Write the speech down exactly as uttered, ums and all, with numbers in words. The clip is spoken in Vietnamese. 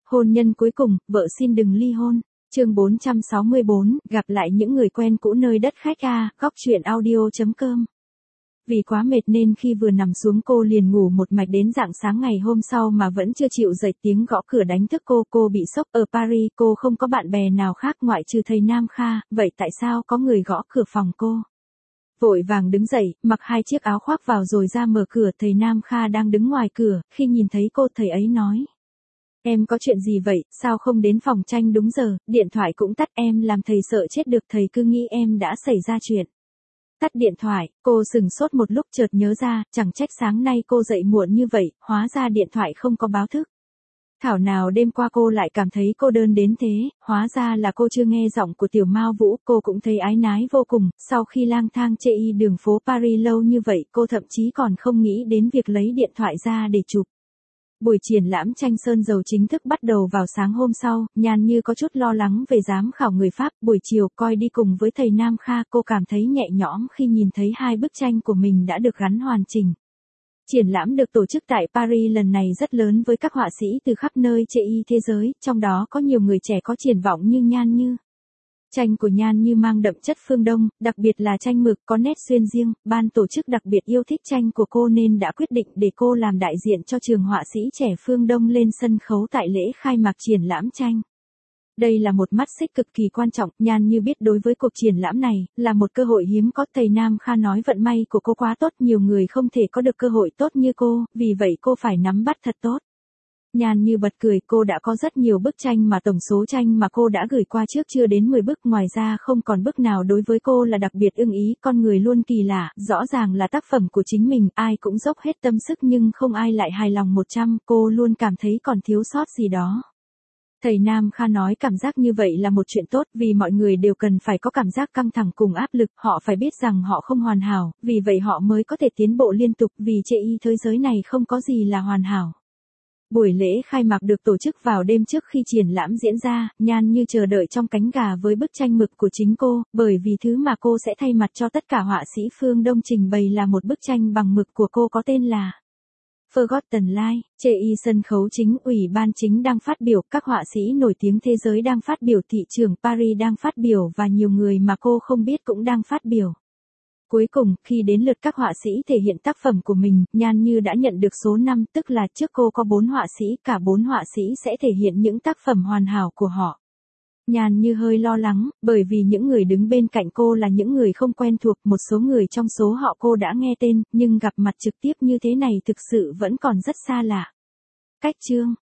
Hôn nhân cuối cùng, vợ xin đừng ly hôn. Chương bốn trăm sáu mươi bốn, gặp lại những người quen cũ nơi đất khách a, góc truyện audio chấm com. Vì quá mệt nên khi vừa nằm xuống cô liền ngủ một mạch đến rạng sáng ngày hôm sau mà vẫn chưa chịu dậy, tiếng gõ cửa đánh thức cô, cô bị sốc. Ở Paris cô không có bạn bè nào khác ngoại trừ thầy Nam Kha, vậy tại sao có người gõ cửa phòng cô? Vội vàng đứng dậy, mặc hai chiếc áo khoác vào rồi ra mở cửa, thầy Nam Kha đang đứng ngoài cửa, khi nhìn thấy cô thầy ấy nói. Em có chuyện gì vậy, sao không đến phòng tranh đúng giờ, điện thoại cũng tắt, em làm thầy sợ chết được, thầy cứ nghĩ em đã xảy ra chuyện. Tắt điện thoại, cô sừng sốt một lúc chợt nhớ ra, chẳng trách sáng nay cô dậy muộn như vậy, hóa ra điện thoại không có báo thức. Thảo nào đêm qua cô lại cảm thấy cô đơn đến thế, hóa ra là cô chưa nghe giọng của Tiểu Mao Vũ, cô cũng thấy áy náy vô cùng, sau khi lang thang chê y đường phố Paris lâu như vậy, cô thậm chí còn không nghĩ đến việc lấy điện thoại ra để chụp. Buổi triển lãm tranh sơn dầu chính thức bắt đầu vào sáng hôm sau, Nhan Như có chút lo lắng về giám khảo người Pháp, buổi chiều coi đi cùng với thầy Nam Kha, cô cảm thấy nhẹ nhõm khi nhìn thấy hai bức tranh của mình đã được gắn hoàn chỉnh. Triển lãm được tổ chức tại Paris lần này rất lớn với các họa sĩ từ khắp nơi chê y thế giới, trong đó có nhiều người trẻ có triển vọng như Nhan Như. Tranh của Nhan Như mang đậm chất phương Đông, đặc biệt là tranh mực có nét xuyên riêng, ban tổ chức đặc biệt yêu thích tranh của cô nên đã quyết định để cô làm đại diện cho trường họa sĩ trẻ phương Đông lên sân khấu tại lễ khai mạc triển lãm tranh. Đây là một mắt xích cực kỳ quan trọng, Nhan Như biết đối với cuộc triển lãm này, là một cơ hội hiếm có, thầy Nam Kha nói vận may của cô quá tốt, nhiều người không thể có được cơ hội tốt như cô, vì vậy cô phải nắm bắt thật tốt. Nhan Như bật cười, cô đã có rất nhiều bức tranh mà tổng số tranh mà cô đã gửi qua trước chưa đến mười bức, ngoài ra không còn bức nào đối với cô là đặc biệt ưng ý, con người luôn kỳ lạ, rõ ràng là tác phẩm của chính mình, ai cũng dốc hết tâm sức nhưng không ai lại hài lòng một trăm, cô luôn cảm thấy còn thiếu sót gì đó. Thầy Nam Kha nói cảm giác như vậy là một chuyện tốt, vì mọi người đều cần phải có cảm giác căng thẳng cùng áp lực, họ phải biết rằng họ không hoàn hảo, vì vậy họ mới có thể tiến bộ liên tục, vì chê y thế giới này không có gì là hoàn hảo. Buổi lễ khai mạc được tổ chức vào đêm trước khi triển lãm diễn ra, Nhan Như chờ đợi trong cánh gà với bức tranh mực của chính cô, bởi vì thứ mà cô sẽ thay mặt cho tất cả họa sĩ phương Đông trình bày là một bức tranh bằng mực của cô có tên là Forgotten Life. Chê y sân khấu chính, ủy ban chính đang phát biểu, các họa sĩ nổi tiếng thế giới đang phát biểu, thị trưởng Paris đang phát biểu và nhiều người mà cô không biết cũng đang phát biểu. Cuối cùng, khi đến lượt các họa sĩ thể hiện tác phẩm của mình, Nhan Như đã nhận được số năm, tức là trước cô có bốn họa sĩ, cả bốn họa sĩ sẽ thể hiện những tác phẩm hoàn hảo của họ. Nhan Như hơi lo lắng, bởi vì những người đứng bên cạnh cô là những người không quen thuộc, một số người trong số họ cô đã nghe tên, nhưng gặp mặt trực tiếp như thế này thực sự vẫn còn rất xa lạ. Cách chương